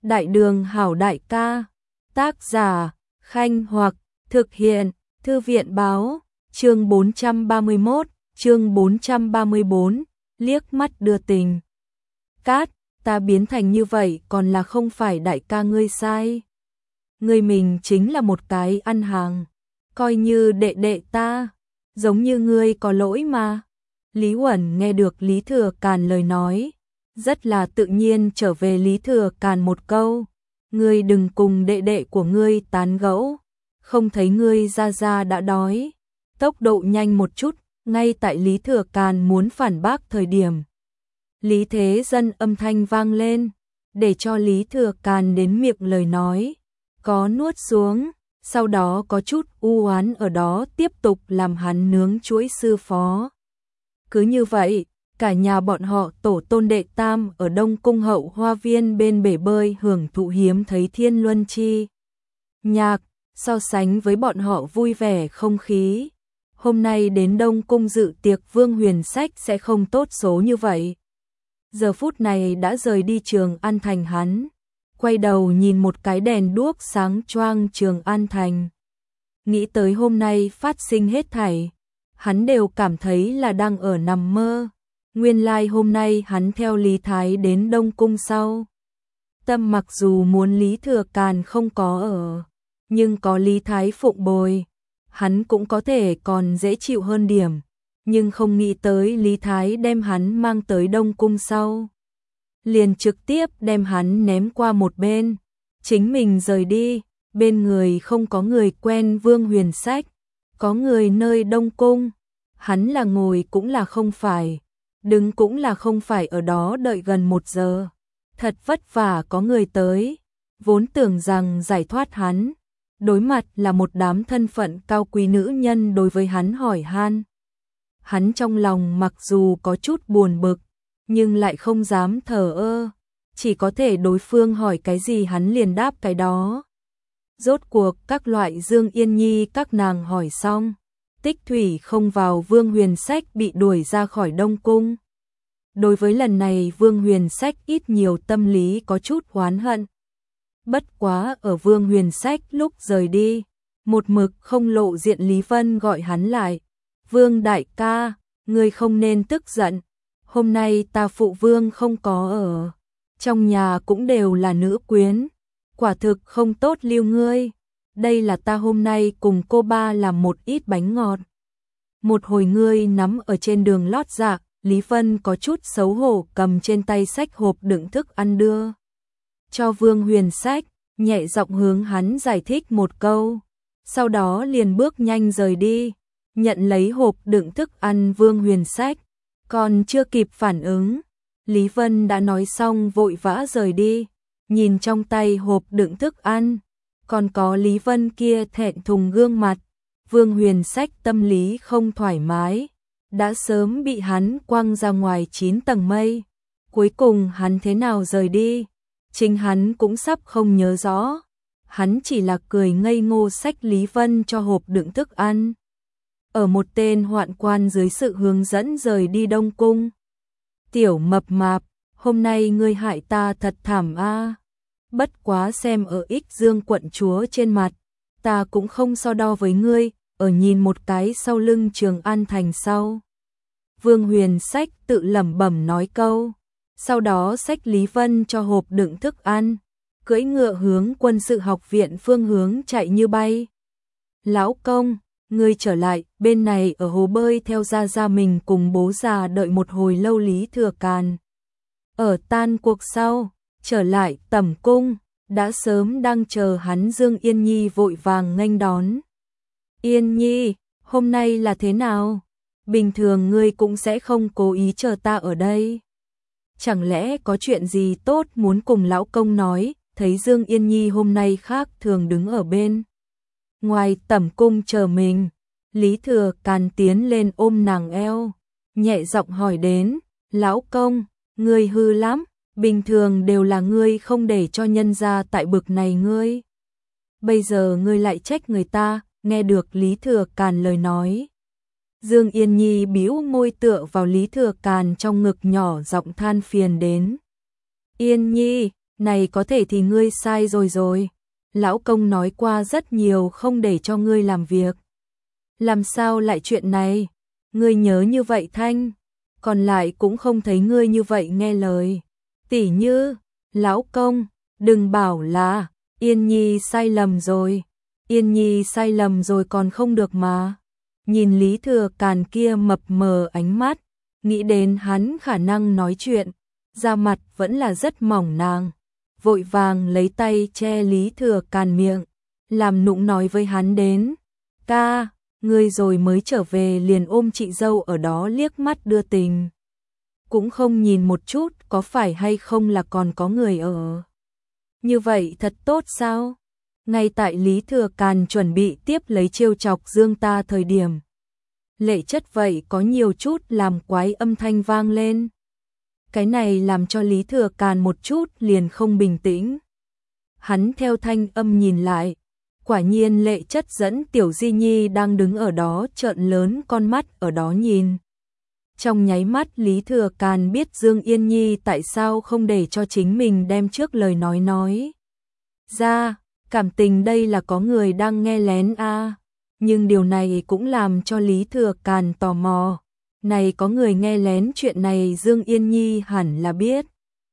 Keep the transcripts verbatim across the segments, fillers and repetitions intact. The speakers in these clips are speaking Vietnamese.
Đại đường hảo đại ca, tác giả, Khanh Hoặc, thực hiện, Thư viện báo, chương bốn trăm ba mươi mốt, chương bốn trăm ba mươi bốn, liếc mắt đưa tình. Cát, ta biến thành như vậy còn là không phải đại ca ngươi sai. Ngươi mình chính là một cái ăn hàng, coi như đệ đệ ta, giống như ngươi có lỗi mà. Lý Uẩn nghe được Lý Thừa Càn lời nói, rất là tự nhiên trở về Lý Thừa Càn một câu, ngươi đừng cùng đệ đệ của ngươi tán gẫu, không thấy ngươi ra ra đã đói. Tốc độ nhanh một chút, ngay tại Lý Thừa Càn muốn phản bác thời điểm. Lý Thế Dân âm thanh vang lên, để cho Lý Thừa Càn đến miệng lời nói, có nuốt xuống, sau đó có chút u oán ở đó tiếp tục làm hắn nướng chuỗi sư phó. Cứ như vậy, cả nhà bọn họ tổ tôn đệ tam ở Đông Cung hậu hoa viên bên bể bơi hưởng thụ hiếm thấy thiên luân chi nhạc, so sánh với bọn họ vui vẻ không khí. Hôm nay đến Đông Cung dự tiệc Vương Huyền Sách sẽ không tốt số như vậy. Giờ phút này đã rời đi Trường An Thành hắn, quay đầu nhìn một cái đèn đuốc sáng choang Trường An Thành. Nghĩ tới hôm nay phát sinh hết thảy, hắn đều cảm thấy là đang ở nằm mơ. Nguyên lai like hôm nay hắn theo Lý Thái đến Đông Cung sau. Tâm mặc dù muốn Lý Thừa Càn không có ở, nhưng có Lý Thái phụng bồi, hắn cũng có thể còn dễ chịu hơn điểm. Nhưng không nghĩ tới Lý Thái đem hắn mang tới Đông Cung sau, liền trực tiếp đem hắn ném qua một bên, chính mình rời đi. Bên người không có người quen Vương Huyền Sách, có người nơi Đông Cung, hắn là ngồi cũng là không phải, đứng cũng là không phải, ở đó đợi gần một giờ, thật vất vả có người tới, vốn tưởng rằng giải thoát hắn, đối mặt là một đám thân phận cao quý nữ nhân đối với hắn hỏi han. Hắn trong lòng mặc dù có chút buồn bực, nhưng lại không dám thờ ơ, chỉ có thể đối phương hỏi cái gì hắn liền đáp cái đó. Rốt cuộc các loại Dương Yên Nhi các nàng hỏi xong, Tích Thủy không vào, Vương Huyền Sách bị đuổi ra khỏi Đông Cung. Đối với lần này Vương Huyền Sách ít nhiều tâm lý có chút oán hận. Bất quá ở Vương Huyền Sách lúc rời đi, một mực không lộ diện Lý Vân gọi hắn lại. Vương đại ca, ngươi không nên tức giận, hôm nay ta phụ vương không có ở, trong nhà cũng đều là nữ quyến, quả thực không tốt lưu ngươi. Đây là ta hôm nay cùng cô ba làm một ít bánh ngọt. Một hồi ngươi nắm ở trên đường lót dạ, Lý Vân có chút xấu hổ cầm trên tay sách hộp đựng thức ăn đưa cho Vương Huyền Sách, nhẹ giọng hướng hắn giải thích một câu, sau đó liền bước nhanh rời đi. Nhận lấy hộp đựng thức ăn, Vương Huyền Sách còn chưa kịp phản ứng, Lý Vân đã nói xong vội vã rời đi. Nhìn trong tay hộp đựng thức ăn, còn có Lý Vân kia thẹn thùng gương mặt, Vương Huyền Sách tâm lý không thoải mái, đã sớm bị hắn quăng ra ngoài chín tầng mây. Cuối cùng hắn thế nào rời đi, chính hắn cũng sắp không nhớ rõ. Hắn chỉ là cười ngây ngô xách Lý Vân cho hộp đựng thức ăn, ở một tên hoạn quan dưới sự hướng dẫn rời đi Đông Cung. Tiểu mập mạp, hôm nay ngươi hại ta thật thảm a. Bất quá xem ở Ích Dương quận chúa trên mặt, ta cũng không so đo với ngươi. Ở nhìn một cái sau lưng Trường An Thành sau, Vương Huyền Sách tự lẩm bẩm nói câu, sau đó xách Lý Vân cho hộp đựng thức ăn, cưỡi ngựa hướng Quân sự học viện phương hướng chạy như bay. Lão công, ngươi trở lại, bên này ở hồ bơi theo gia gia mình cùng bố già đợi một hồi lâu. Lý Thừa Càn ở tan cuộc sau trở lại tẩm cung, đã sớm đang chờ hắn Dương Yên Nhi vội vàng nghênh đón. Yên Nhi, hôm nay là thế nào? Bình thường ngươi cũng sẽ không cố ý chờ ta ở đây. Chẳng lẽ có chuyện gì tốt muốn cùng lão công nói? Thấy Dương Yên Nhi hôm nay khác thường đứng ở bên ngoài tẩm cung chờ mình, Lý Thừa Càn tiến lên ôm nàng eo, nhẹ giọng hỏi đến, lão công, ngươi hư lắm, bình thường đều là ngươi không để cho nhân gia tại bực này ngươi. Bây giờ ngươi lại trách người ta. Nghe được Lý Thừa Càn lời nói, Dương Yên Nhi bĩu môi tựa vào Lý Thừa Càn trong ngực nhỏ giọng than phiền đến. Yên Nhi, Này có thể thì ngươi sai rồi rồi. Lão công nói qua rất nhiều không để cho ngươi làm việc. Làm sao lại chuyện này? Ngươi nhớ như vậy Thanh, còn lại cũng không thấy ngươi như vậy nghe lời. Tỉ như, lão công, đừng bảo là Yên Nhi sai lầm rồi. Yên Nhi sai lầm rồi còn không được mà. Nhìn Lý Thừa Càn kia mập mờ ánh mắt, nghĩ đến hắn khả năng nói chuyện, da mặt vẫn là rất mỏng nàng. Vội vàng lấy tay che Lý Thừa Càn miệng, làm nũng nói với hắn đến. Ca, ngươi rồi mới trở về liền ôm chị dâu ở đó liếc mắt đưa tình. Cũng không nhìn một chút có phải hay không là còn có người ở. Như vậy thật tốt sao? Ngay tại Lý Thừa Càn chuẩn bị tiếp lấy chiêu chọc Dương ta thời điểm. Lệ Chất vậy có nhiều chút làm quái âm thanh vang lên. Cái này làm cho Lý Thừa Càn một chút liền không bình tĩnh. Hắn theo thanh âm nhìn lại, quả nhiên Lệ Chất dẫn Tiểu Di Nhi đang đứng ở đó trợn lớn con mắt ở đó nhìn. Trong nháy mắt Lý Thừa Càn biết Dương Yên Nhi tại sao không để cho chính mình đem trước lời nói nói ra, cảm tình đây là có người đang nghe lén a. À. Nhưng điều này cũng làm cho Lý Thừa Càn tò mò. Này có người nghe lén chuyện này Dương Yên Nhi hẳn là biết.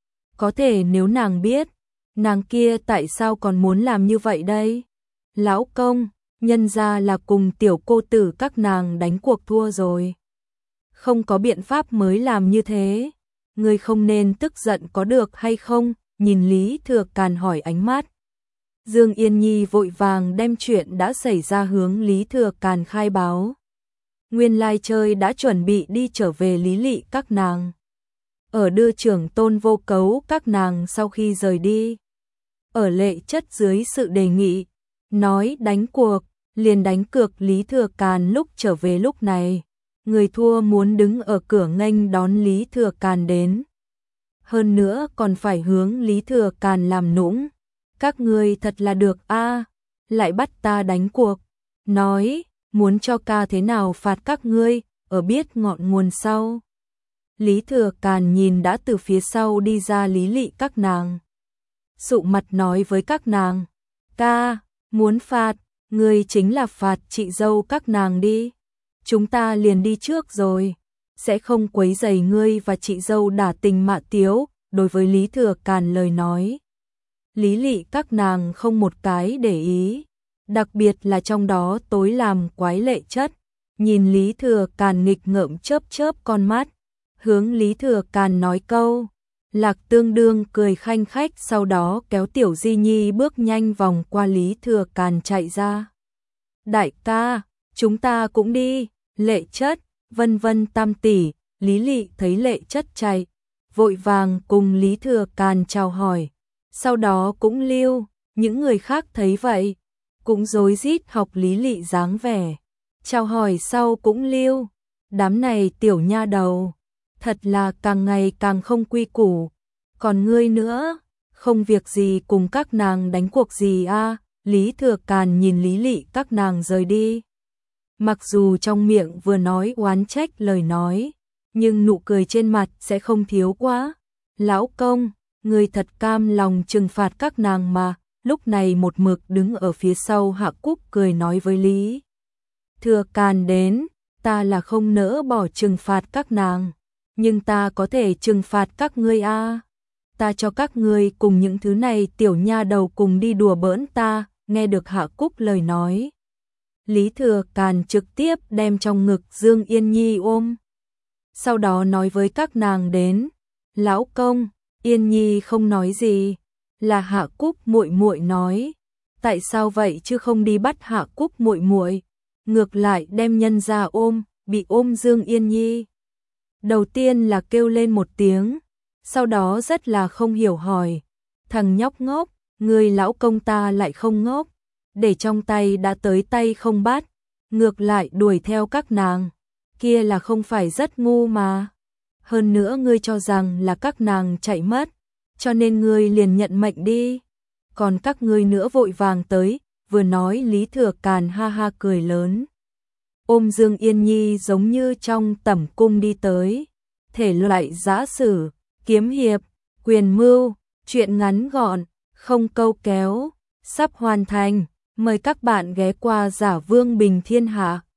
Có thể nếu nàng biết, nàng kia tại sao còn muốn làm như vậy đây? Lão công, nhân ra là cùng tiểu cô tử các nàng đánh cuộc thua rồi. Không có biện pháp mới làm như thế. Ngươi không nên tức giận có được hay không? Nhìn Lý Thừa Càn hỏi ánh mắt. Dương Yên Nhi vội vàng đem chuyện đã xảy ra hướng Lý Thừa Càn khai báo. Nguyên lai chơi đã chuẩn bị đi trở về Lý Lị các nàng. Ở đưa trưởng Tôn Vô Cấu các nàng sau khi rời đi. Ở Lệ Chất dưới sự đề nghị, nói đánh cuộc, liền đánh cược Lý Thừa Càn lúc trở về lúc này. Người thua muốn đứng ở cửa nghênh đón Lý Thừa Càn đến. Hơn nữa còn phải hướng Lý Thừa Càn làm nũng. Các ngươi thật là được a, lại bắt ta đánh cuộc. Nói, muốn cho ca thế nào phạt các ngươi, ở biết ngọn nguồn sau. Lý Thừa Càn nhìn đã từ phía sau đi ra Lý Lị các nàng. Sụ mặt nói với các nàng, ca, muốn phạt, ngươi chính là phạt chị dâu các nàng đi. Chúng ta liền đi trước rồi, sẽ không quấy rầy ngươi và chị dâu đả tình mạ tiếu. Đối với Lý Thừa Càn lời nói, Lý Lị các nàng không một cái để ý, đặc biệt là trong đó tối làm quái Lệ Chất, nhìn Lý Thừa Càn nghịch ngợm chớp chớp con mắt, hướng Lý Thừa Càn nói câu, Lạc Tương Đương cười khanh khách, sau đó kéo Tiểu Di Nhi bước nhanh vòng qua Lý Thừa Càn chạy ra. Đại ca, chúng ta cũng đi. Lệ Chất, Vân Vân tam tỷ, Lý Lị thấy Lệ Chất chạy, vội vàng cùng Lý Thừa Càn chào hỏi. Sau đó cũng lưu, những người khác thấy vậy, cũng rối rít học Lý Lị dáng vẻ. Chào hỏi sau cũng lưu, đám này tiểu nha đầu, thật là càng ngày càng không quy củ. Còn ngươi nữa, không việc gì cùng các nàng đánh cuộc gì a? À? Lý Thừa Càn nhìn Lý Lị các nàng rời đi. Mặc dù trong miệng vừa nói oán trách lời nói, nhưng nụ cười trên mặt sẽ không thiếu quá. Lão công, người thật cam lòng trừng phạt các nàng mà. Lúc này một mực đứng ở phía sau Hạ Cúc cười nói với Lý Thừa Càn đến, ta là không nỡ bỏ trừng phạt các nàng, nhưng ta có thể trừng phạt các ngươi a. À. Ta cho các ngươi cùng những thứ này tiểu nha đầu cùng đi đùa bỡn ta. Nghe được Hạ Cúc lời nói, Lý Thừa Càn trực tiếp đem trong ngực Dương Yên Nhi ôm. Sau đó nói với các nàng đến, lão công, Yên Nhi không nói gì, là Hạ Cúc muội muội nói. Tại sao vậy chứ không đi bắt Hạ Cúc muội muội, ngược lại đem nhân ra ôm, bị ôm Dương Yên Nhi. Đầu tiên là kêu lên một tiếng, sau đó rất là không hiểu hỏi, thằng nhóc ngốc, người lão công ta lại không ngốc, để trong tay đã tới tay không bắt, ngược lại đuổi theo các nàng, kia là không phải rất ngu mà. Hơn nữa ngươi cho rằng là các nàng chạy mất, cho nên ngươi liền nhận mệnh đi. Còn các ngươi nữa vội vàng tới, vừa nói Lý Thừa Càn ha ha cười lớn. Ôm Dương Yên Nhi giống như trong tẩm cung đi tới, thể loại giã sử, kiếm hiệp, quyền mưu, Chuyện ngắn gọn, không câu kéo, sắp hoàn thành. Mời các bạn ghé qua Giả Vương Bình Thiên Hạ.